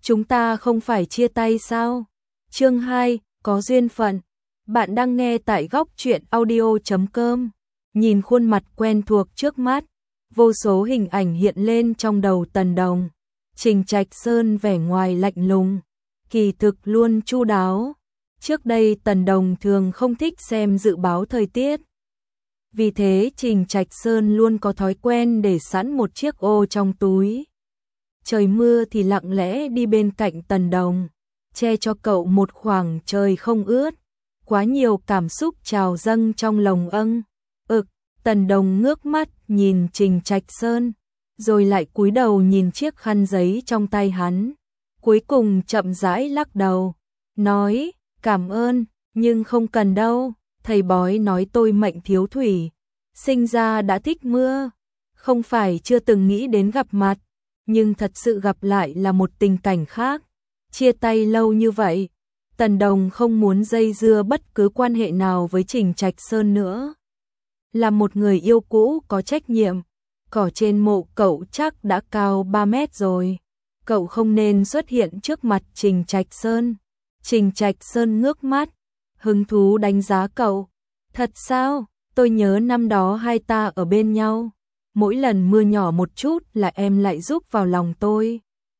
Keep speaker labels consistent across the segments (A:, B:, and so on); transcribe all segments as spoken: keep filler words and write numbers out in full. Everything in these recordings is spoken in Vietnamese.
A: chúng ta không phải chia tay sao? Chương hai, có duyên phận. Bạn đang nghe tại góc truyện audio chấm com. Nhìn khuôn mặt quen thuộc trước mắt, vô số hình ảnh hiện lên trong đầu Tần Đồng. Trình Trạch Sơn vẻ ngoài lạnh lùng, kỳ thực luôn chu đáo. Trước đây Tần Đồng thường không thích xem dự báo thời tiết. Vì thế Trình Trạch Sơn luôn có thói quen để sẵn một chiếc ô trong túi. Trời mưa thì lặng lẽ đi bên cạnh Tần Đồng, che cho cậu một khoảng trời không ướt. Quá nhiều cảm xúc trào dâng trong lòng âng. Ực, Tần Đồng ngước mắt nhìn Trình Trạch Sơn, rồi lại cúi đầu nhìn chiếc khăn giấy trong tay hắn. Cuối cùng chậm rãi lắc đầu, nói, cảm ơn, nhưng không cần đâu. Thầy bói nói tôi mệnh thiếu thủy, sinh ra đã thích mưa. Không phải chưa từng nghĩ đến gặp mặt, nhưng thật sự gặp lại là một tình cảnh khác. Chia tay lâu như vậy, Tần Đồng không muốn dây dưa bất cứ quan hệ nào với Trình Trạch Sơn nữa. Là một người yêu cũ có trách nhiệm, cỏ trên mộ cậu chắc đã cao ba mét rồi. Cậu không nên xuất hiện trước mặt Trình Trạch Sơn. Trình Trạch Sơn ngước mắt, hứng thú đánh giá cậu. Thật sao? Tôi nhớ năm đó hai ta ở bên nhau. Mỗi lần mưa nhỏ một chút là em lại rúc vào lòng tôi.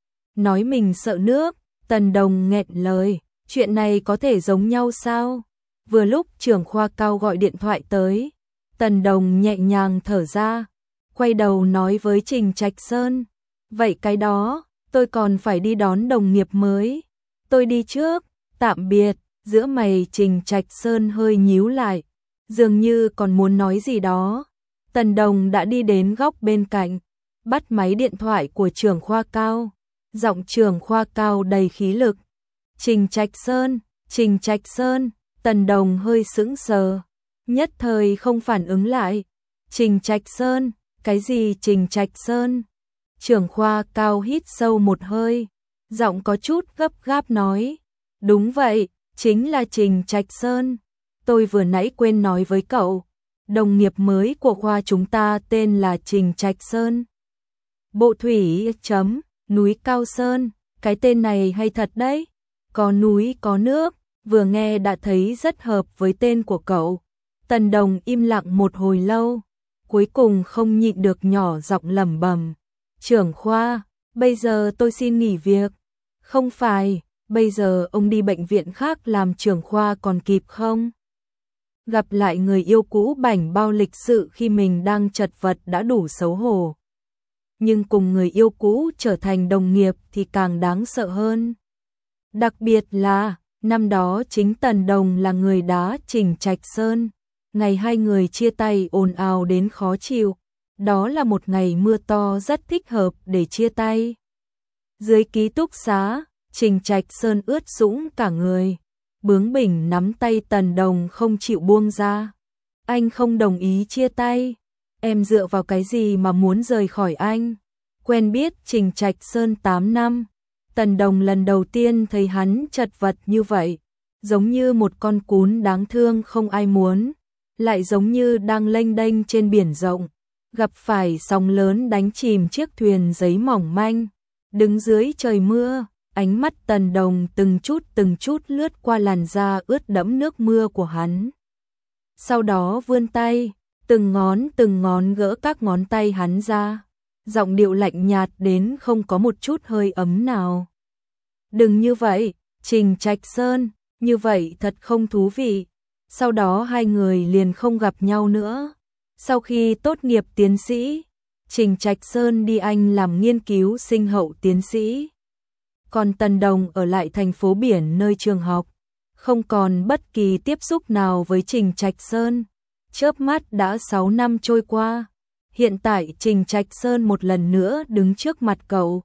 A: Nói mình sợ nước, Tần Đồng nghẹn lời. Chuyện này có thể giống nhau sao? Vừa lúc trưởng khoa cao gọi điện thoại tới, Tần Đồng nhẹ nhàng thở ra, quay đầu nói với Trình Trạch Sơn. Vậy cái đó, tôi còn phải đi đón đồng nghiệp mới. Tôi đi trước, tạm biệt. Giữa mày Trình Trạch Sơn hơi nhíu lại, dường như còn muốn nói gì đó. Tần Đồng đã đi đến góc bên cạnh, bắt máy điện thoại của trưởng khoa cao. Giọng trưởng khoa cao đầy khí lực. Trình Trạch Sơn, Trình Trạch Sơn. Tần Đồng hơi sững sờ, nhất thời không phản ứng lại. Trình Trạch Sơn, cái gì Trình Trạch Sơn? Trưởng khoa cao hít sâu một hơi, giọng có chút gấp gáp nói, đúng vậy, chính là Trình Trạch Sơn. Tôi vừa nãy quên nói với cậu, đồng nghiệp mới của khoa chúng ta tên là Trình Trạch Sơn. Bộ thủy chấm, núi Cao Sơn, cái tên này hay thật đấy. Có núi có nước, vừa nghe đã thấy rất hợp với tên của cậu. Tần Đồng im lặng một hồi lâu, cuối cùng không nhịn được nhỏ giọng lẩm bẩm. Trưởng khoa, bây giờ tôi xin nghỉ việc. Không phải, bây giờ ông đi bệnh viện khác làm trưởng khoa còn kịp không? Gặp lại người yêu cũ bảnh bao lịch sự khi mình đang chật vật đã đủ xấu hổ. Nhưng cùng người yêu cũ trở thành đồng nghiệp thì càng đáng sợ hơn. Đặc biệt là, năm đó chính Tần Đồng là người đá Trình Trạch Sơn. Ngày hai người chia tay ồn ào đến khó chịu. Đó là một ngày mưa to rất thích hợp để chia tay. Dưới ký túc xá, Trình Trạch Sơn ướt sũng cả người, bướng bỉnh nắm tay Tần Đồng không chịu buông ra. Anh không đồng ý chia tay. Em dựa vào cái gì mà muốn rời khỏi anh? Quen biết Trình Trạch Sơn tám năm. Tần Đồng lần đầu tiên thấy hắn chật vật như vậy, giống như một con cún đáng thương không ai muốn, lại giống như đang lênh đênh trên biển rộng, gặp phải sóng lớn đánh chìm chiếc thuyền giấy mỏng manh. Đứng dưới trời mưa, ánh mắt Tần Đồng từng chút từng chút lướt qua làn da ướt đẫm nước mưa của hắn. Sau đó vươn tay, từng ngón từng ngón gỡ các ngón tay hắn ra. Giọng điệu lạnh nhạt đến không có một chút hơi ấm nào. Đừng như vậy, Trình Trạch Sơn, như vậy thật không thú vị. Sau đó hai người liền không gặp nhau nữa. Sau khi tốt nghiệp tiến sĩ, Trình Trạch Sơn đi Anh làm nghiên cứu sinh hậu tiến sĩ. Còn Tần Đồng ở lại thành phố biển nơi trường học, không còn bất kỳ tiếp xúc nào với Trình Trạch Sơn. Chớp mắt đã sáu năm trôi qua. Hiện tại Trình Trạch Sơn một lần nữa đứng trước mặt cậu,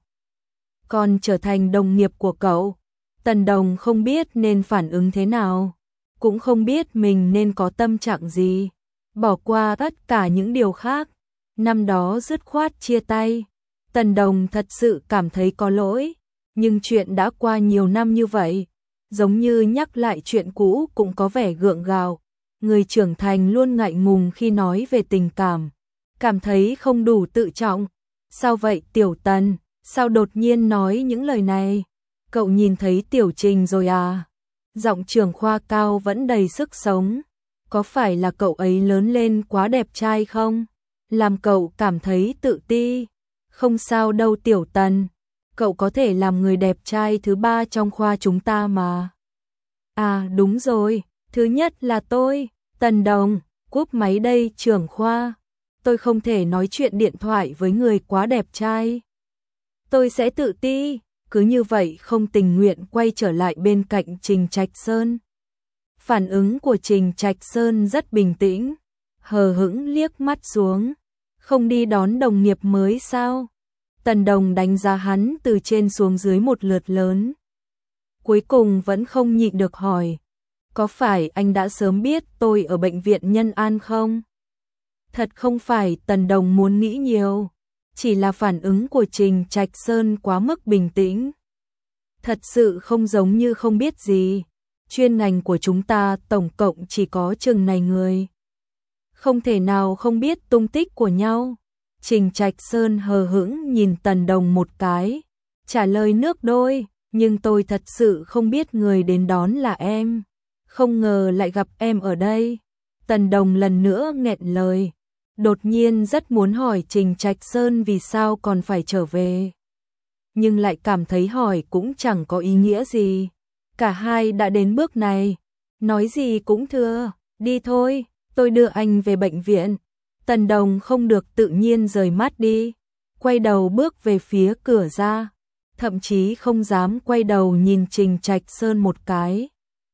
A: còn trở thành đồng nghiệp của cậu. Tần Đồng không biết nên phản ứng thế nào, cũng không biết mình nên có tâm trạng gì. Bỏ qua tất cả những điều khác, năm đó dứt khoát chia tay. Tần Đồng thật sự cảm thấy có lỗi, nhưng chuyện đã qua nhiều năm như vậy, giống như nhắc lại chuyện cũ cũng có vẻ gượng gạo. Người trưởng thành luôn ngại ngùng khi nói về tình cảm, cảm thấy không đủ tự trọng. Sao vậy Tiểu Tần, sao đột nhiên nói những lời này? cậu nhìn thấy Tiểu Trình rồi à? Giọng trưởng khoa cao vẫn đầy sức sống. Có phải là cậu ấy lớn lên quá đẹp trai không? Làm cậu cảm thấy tự ti. Không sao đâu Tiểu Tần, cậu có thể làm người đẹp trai thứ ba trong khoa chúng ta mà. À đúng rồi, thứ nhất là tôi, Tần Đồng, cúp máy đây trưởng khoa. Tôi không thể nói chuyện điện thoại với người quá đẹp trai. Tôi sẽ tự ti, cứ như vậy không tình nguyện quay trở lại bên cạnh Trình Trạch Sơn. Phản ứng của Trình Trạch Sơn rất bình tĩnh, hờ hững liếc mắt xuống. Không đi đón đồng nghiệp mới sao? Tần Đồng đánh giá hắn từ trên xuống dưới một lượt lớn. Cuối cùng vẫn không nhịn được hỏi, có phải anh đã sớm biết tôi ở bệnh viện Nhân An không? Thật không phải Tần Đồng muốn nghĩ nhiều, chỉ là phản ứng của Trình Trạch Sơn quá mức bình tĩnh. Thật sự không giống như không biết gì, chuyên ngành của chúng ta tổng cộng chỉ có chừng này người. Không thể nào không biết tung tích của nhau. Trình Trạch Sơn hờ hững nhìn Tần Đồng một cái, trả lời nước đôi, nhưng tôi thật sự không biết người đến đón là em. Không ngờ lại gặp em ở đây. Tần Đồng lần nữa nghẹn lời, đột nhiên rất muốn hỏi Trình Trạch Sơn vì sao còn phải trở về. Nhưng lại cảm thấy hỏi cũng chẳng có ý nghĩa gì. Cả hai đã đến bước này, nói gì cũng thưa, đi thôi, tôi đưa anh về bệnh viện. Tần Đồng không được tự nhiên rời mắt đi, quay đầu bước về phía cửa ra, thậm chí không dám quay đầu nhìn Trình Trạch Sơn một cái.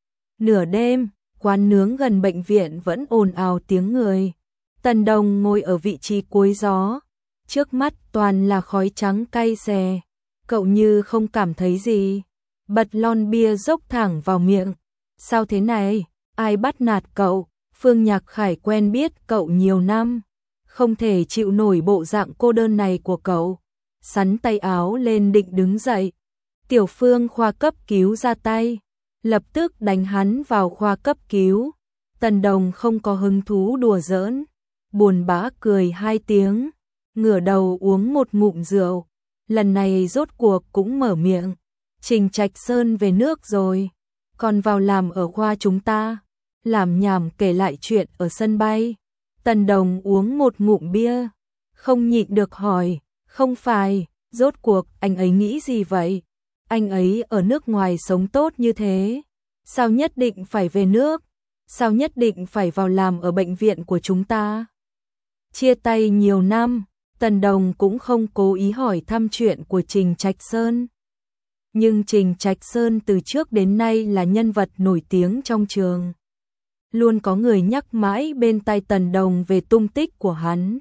A: Nửa đêm, quán nướng gần bệnh viện vẫn ồn ào tiếng người. Tần Đồng ngồi ở vị trí cuối gió, trước mắt toàn là khói trắng cay xè. Cậu như không cảm thấy gì, bật lon bia dốc thẳng vào miệng. Sao thế này, ai bắt nạt cậu? Phương Nhạc Khải quen biết cậu nhiều năm, không thể chịu nổi bộ dạng cô đơn này của cậu. Sắn tay áo lên định đứng dậy. Tiểu Phương khoa cấp cứu ra tay, lập tức đánh hắn vào khoa cấp cứu. Tần Đồng không có hứng thú đùa giỡn, buồn bã cười hai tiếng, ngửa đầu uống một ngụm rượu. Lần này rốt cuộc cũng mở miệng, Trình Trạch Sơn về nước rồi, còn vào làm ở khoa chúng ta. Làm nhảm kể lại chuyện ở sân bay. Tần Đồng uống một ngụm bia, không nhịn được hỏi, không phải, rốt cuộc anh ấy nghĩ gì vậy? Anh ấy ở nước ngoài sống tốt như thế, sao nhất định phải về nước? Sao nhất định phải vào làm ở bệnh viện của chúng ta? Chia tay nhiều năm, Tần Đồng cũng không cố ý hỏi thăm chuyện của Trình Trạch Sơn. Nhưng Trình Trạch Sơn từ trước đến nay là nhân vật nổi tiếng trong trường. Luôn có người nhắc mãi bên tai Tần Đồng về tung tích của hắn.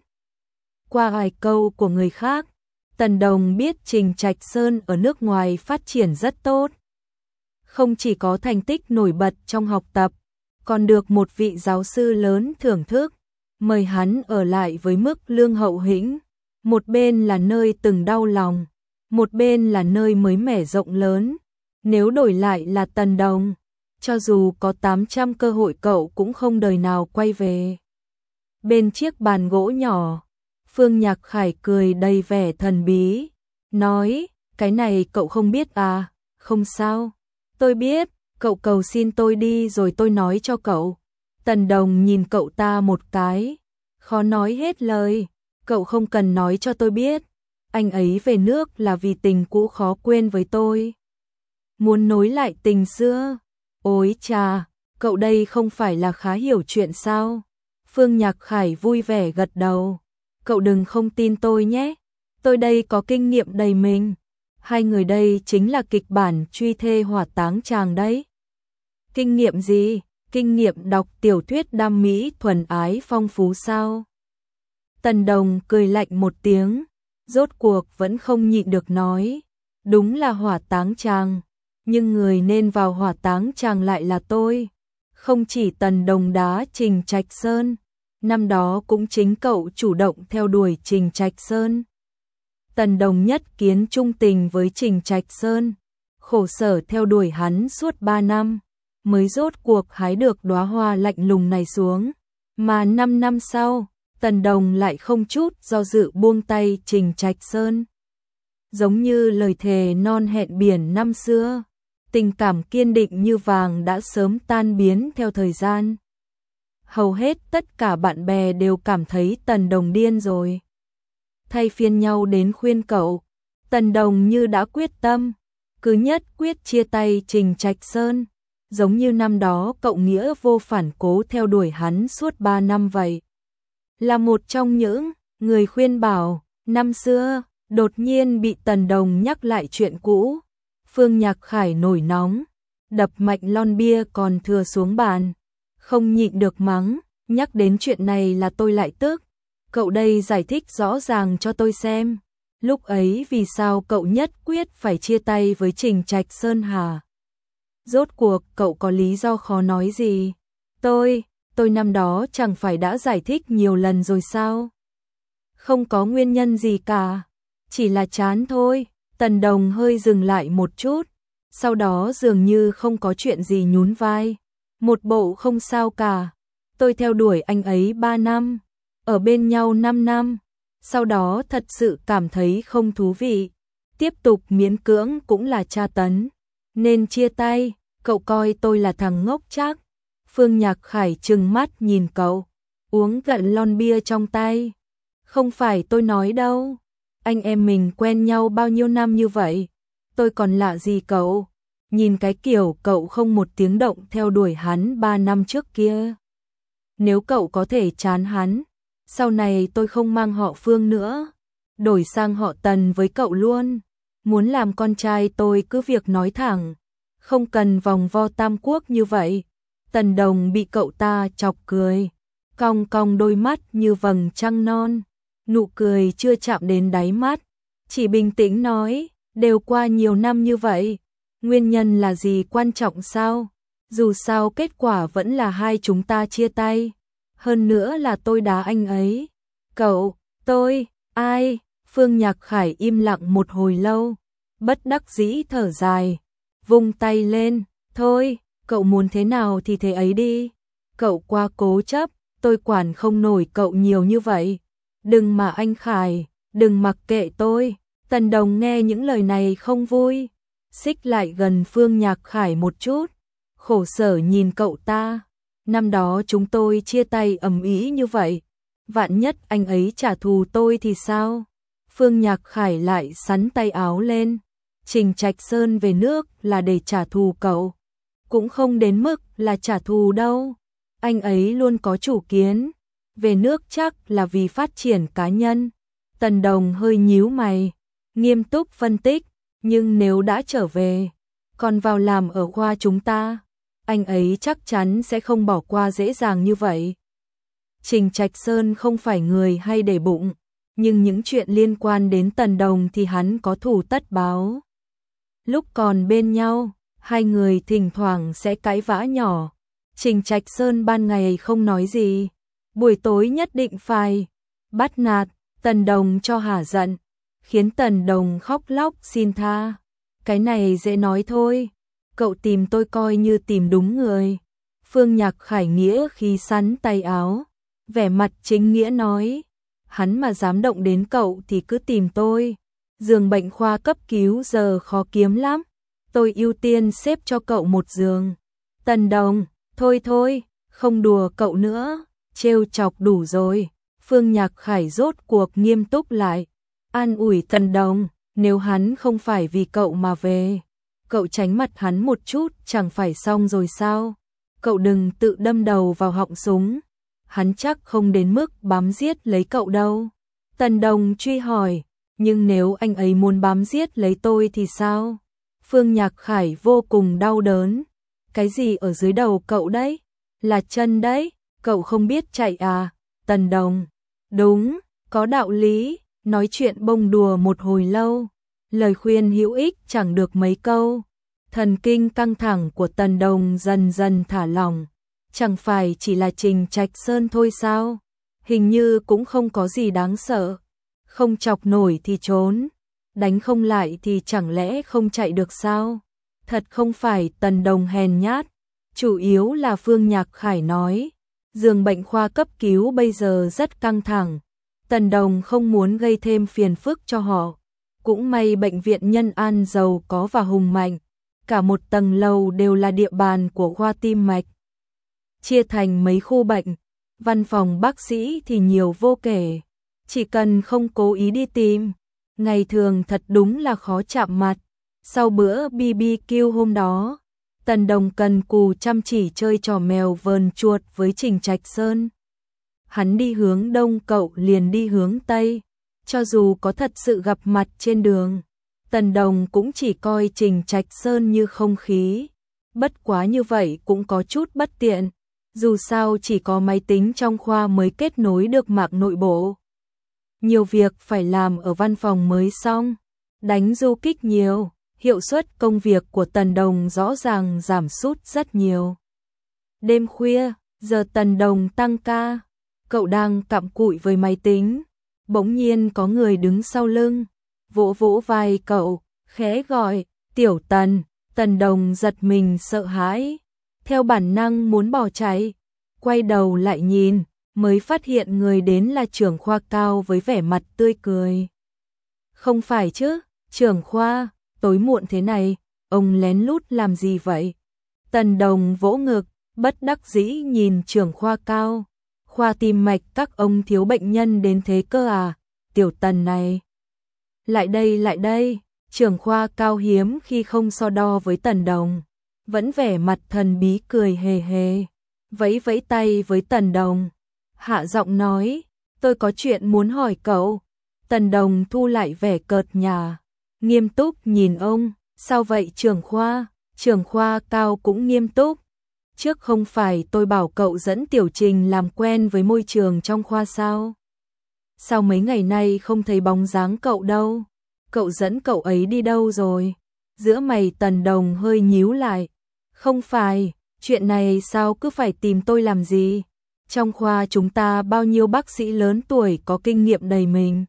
A: Qua vài câu của người khác, Tần Đồng biết Trình Trạch Sơn ở nước ngoài phát triển rất tốt. Không chỉ có thành tích nổi bật trong học tập, còn được một vị giáo sư lớn thưởng thức, mời hắn ở lại với mức lương hậu hĩnh. Một bên là nơi từng đau lòng, một bên là nơi mới mẻ rộng lớn. Nếu đổi lại là Tần Đồng, cho dù có tám trăm cơ hội cậu cũng không đời nào quay về. Bên chiếc bàn gỗ nhỏ, Phương Nhạc Khải cười đầy vẻ thần bí, nói, cái này cậu không biết à? Không sao, tôi biết, cậu cầu xin tôi đi rồi tôi nói cho cậu. Tần Đồng nhìn cậu ta một cái, khó nói hết lời, cậu không cần nói cho tôi biết, anh ấy về nước là vì tình cũ khó quên với tôi. Muốn nối lại tình xưa. Ôi chà, cậu đây không phải là khá hiểu chuyện sao? Phương Nhạc Khải vui vẻ gật đầu. Cậu đừng không tin tôi nhé, tôi đây có kinh nghiệm đầy mình. Hai người đây chính là kịch bản truy thê hỏa táng chàng đấy. Kinh nghiệm gì? Kinh nghiệm đọc tiểu thuyết đam mỹ thuần ái phong phú sao? Tần Đồng cười lạnh một tiếng, rốt cuộc vẫn không nhịn được nói. Đúng là hỏa táng chàng, nhưng người nên vào hỏa táng chàng lại là tôi. Không chỉ Tần Đồng đá Trình Trạch Sơn, năm đó cũng chính cậu chủ động theo đuổi Trình Trạch Sơn. Tần Đồng nhất kiến trung tình với Trình Trạch Sơn, khổ sở theo đuổi hắn suốt ba năm, mới rốt cuộc hái được đóa hoa lạnh lùng này xuống. Mà năm năm sau, Tần Đồng lại không chút do dự buông tay Trình Trạch Sơn. giống như lời thề non hẹn biển năm xưa. Tình cảm kiên định như vàng đã sớm tan biến theo thời gian. Hầu hết tất cả bạn bè đều cảm thấy Tần Đồng điên rồi. Thay phiên nhau đến khuyên cậu. Tần Đồng như đã quyết tâm, cứ nhất quyết chia tay Trình Trạch Sơn, giống như năm đó cậu nghĩa vô phản cố theo đuổi hắn suốt ba năm vậy. Là một trong những người khuyên bảo, năm xưa, đột nhiên bị Tần Đồng nhắc lại chuyện cũ. Phương Nhạc Khải nổi nóng, đập mạnh lon bia còn thừa xuống bàn, không nhịn được mắng, nhắc đến chuyện này là tôi lại tức. Cậu đây giải thích rõ ràng cho tôi xem, lúc ấy vì sao cậu nhất quyết phải chia tay với Trình Trạch Sơn hả? Rốt cuộc cậu có lý do khó nói gì? Tôi, tôi năm đó chẳng phải đã giải thích nhiều lần rồi sao? Không có nguyên nhân gì cả, chỉ là chán thôi. Tần Đồng hơi dừng lại một chút, sau đó dường như không có chuyện gì nhún vai. Một bộ không sao cả, tôi theo đuổi anh ấy ba năm, ở bên nhau năm năm, sau đó thật sự cảm thấy không thú vị. Tiếp tục miễn cưỡng cũng là tra tấn, nên chia tay. Cậu coi tôi là thằng ngốc chắc? Phương Nhạc Khải trừng mắt nhìn cậu, uống cạn lon bia trong tay. Không phải tôi nói đâu, anh em mình quen nhau bao nhiêu năm như vậy, tôi còn lạ gì cậu? Nhìn cái kiểu cậu không một tiếng động theo đuổi hắn ba năm trước kia. Nếu cậu có thể chán hắn, sau này tôi không mang họ Phương nữa, đổi sang họ Tần với cậu luôn. Muốn làm con trai tôi cứ việc nói thẳng, không cần vòng vo tam quốc như vậy. Tần Đồng bị cậu ta chọc cười, cong cong đôi mắt như vầng trăng non, nụ cười chưa chạm đến đáy mắt, chỉ bình tĩnh nói, đều qua nhiều năm như vậy, nguyên nhân là gì quan trọng sao? Dù sao kết quả vẫn là hai chúng ta chia tay, hơn nữa là tôi đá anh ấy. Cậu, tôi, ai? Phương Nhạc Khải im lặng một hồi lâu, bất đắc dĩ thở dài, vung tay lên, thôi, cậu muốn thế nào thì thế ấy đi. Cậu quá cố chấp, tôi quản không nổi cậu nhiều như vậy. Đừng mà anh Khải, đừng mặc kệ tôi. Tần Đồng nghe những lời này không vui, xích lại gần Phương Nhạc Khải một chút, khổ sở nhìn cậu ta. Năm đó chúng tôi chia tay ầm ĩ như vậy, vạn nhất anh ấy trả thù tôi thì sao? Phương Nhạc Khải lại sắn tay áo lên, Trình Trạch Sơn về nước là để trả thù cậu, cũng không đến mức là trả thù đâu. Anh ấy luôn có chủ kiến, về nước chắc là vì phát triển cá nhân. Tần Đồng hơi nhíu mày, nghiêm túc phân tích, nhưng nếu đã trở về, còn vào làm ở khoa chúng ta, anh ấy chắc chắn sẽ không bỏ qua dễ dàng như vậy. Trình Trạch Sơn không phải người hay để bụng, nhưng những chuyện liên quan đến Tần Đồng thì hắn có thù tất báo. Lúc còn bên nhau, hai người thỉnh thoảng sẽ cãi vã nhỏ. Trình Trạch Sơn ban ngày không nói gì, buổi tối nhất định phải bắt nạt Tần Đồng cho hả giận, khiến Tần Đồng khóc lóc xin tha. Cái này dễ nói thôi, cậu tìm tôi coi như tìm đúng người. Phương Nhạc Khải nghĩa khi sắn tay áo, vẻ mặt chính nghĩa nói, hắn mà dám động đến cậu thì cứ tìm tôi. Giường bệnh khoa cấp cứu giờ khó kiếm lắm, tôi ưu tiên xếp cho cậu một giường. Tần Đồng, thôi thôi, không đùa cậu nữa, trêu chọc đủ rồi. Phương Nhạc Khải rốt cuộc nghiêm túc lại, an ủi Tần Đồng, nếu hắn không phải vì cậu mà về, cậu tránh mặt hắn một chút chẳng phải xong rồi sao? Cậu đừng tự đâm đầu vào họng súng, hắn chắc không đến mức bám giết lấy cậu đâu. Tần Đồng truy hỏi, nhưng nếu anh ấy muốn bám giết lấy tôi thì sao? Phương Nhạc Khải vô cùng đau đớn. Cái gì ở dưới đầu cậu đấy? Là chân đấy, cậu không biết chạy à? Tần Đồng, đúng, có đạo lý. Nói chuyện bông đùa một hồi lâu, lời khuyên hữu ích chẳng được mấy câu. Thần kinh căng thẳng của Tần Đồng dần dần thả lỏng. Chẳng phải chỉ là Trình Trạch Sơn thôi sao? Hình như cũng không có gì đáng sợ. Không chọc nổi thì trốn, đánh không lại thì chẳng lẽ không chạy được sao? Thật không phải Tần Đồng hèn nhát, chủ yếu là Phương Nhạc Khải nói, giường bệnh khoa cấp cứu bây giờ rất căng thẳng. Tần Đồng không muốn gây thêm phiền phức cho họ, Cũng may bệnh viện Nhân An giàu có và hùng mạnh, cả một tầng lầu đều là địa bàn của khoa tim mạch. Chia thành mấy khu bệnh, văn phòng bác sĩ thì nhiều vô kể, chỉ cần không cố ý đi tìm, ngày thường thật đúng là khó chạm mặt. Sau bữa bê bê quy hôm đó, Tần Đồng cần cù chăm chỉ chơi trò mèo vờn chuột với Trình Trạch Sơn. Hắn đi hướng đông, cậu liền đi hướng tây, cho dù có thật sự gặp mặt trên đường, Tần Đồng cũng chỉ coi Trình Trạch Sơn như không khí. Bất quá như vậy cũng có chút bất tiện, dù sao chỉ có máy tính trong khoa mới kết nối được mạng nội bộ. Nhiều việc phải làm ở văn phòng mới xong, đánh du kích nhiều, hiệu suất công việc của Tần Đồng rõ ràng giảm sút rất nhiều. Đêm khuya, giờ Tần Đồng tăng ca, cậu đang cặm cụi với máy tính, bỗng nhiên có người đứng sau lưng, vỗ vỗ vai cậu, khẽ gọi, "Tiểu Tần." Tần Đồng giật mình sợ hãi, theo bản năng muốn bỏ chạy, quay đầu lại nhìn, mới phát hiện người đến là trưởng khoa Cao với vẻ mặt tươi cười. "Không phải chứ, trưởng khoa, tối muộn thế này, ông lén lút làm gì vậy?" Tần Đồng vỗ ngực, bất đắc dĩ nhìn trưởng khoa Cao. "Khoa tim mạch các ông thiếu bệnh nhân đến thế cơ à, Tiểu Tần này." "Lại đây, lại đây." Trưởng khoa Cao hiếm khi không so đo với Tần Đồng, vẫn vẻ mặt thần bí cười hề hề, vẫy vẫy tay với Tần Đồng, hạ giọng nói, "Tôi có chuyện muốn hỏi cậu." Tần Đồng thu lại vẻ cợt nhả, nghiêm túc nhìn ông, "Sao vậy trưởng khoa?" Trưởng khoa Cao cũng nghiêm túc, "Trước không phải tôi bảo cậu dẫn Tiểu Trình làm quen với môi trường trong khoa sao? Sao mấy ngày nay không thấy bóng dáng cậu đâu? Cậu dẫn cậu ấy đi đâu rồi?" Giữa mày Tần Đồng hơi nhíu lại, "Không phải, chuyện này sao cứ phải tìm tôi làm gì? Trong khoa chúng ta bao nhiêu bác sĩ lớn tuổi có kinh nghiệm đầy mình.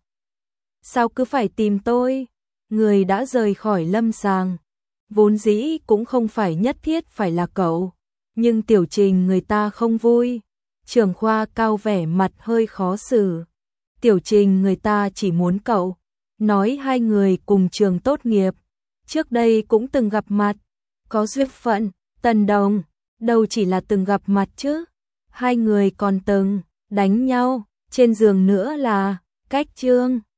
A: Sao cứ phải tìm tôi? Người đã rời khỏi lâm sàng, vốn dĩ cũng không phải nhất thiết phải là cậu, nhưng Tiểu Trình người ta không vui." Trưởng khoa Cao vẻ mặt hơi khó xử, "Tiểu Trình người ta chỉ muốn cậu, nói hai người cùng trường tốt nghiệp, trước đây cũng từng gặp mặt, có duyên phận." Tần Đồng, đâu chỉ là từng gặp mặt chứ, hai người còn từng đánh nhau trên giường nữa là. Cách chương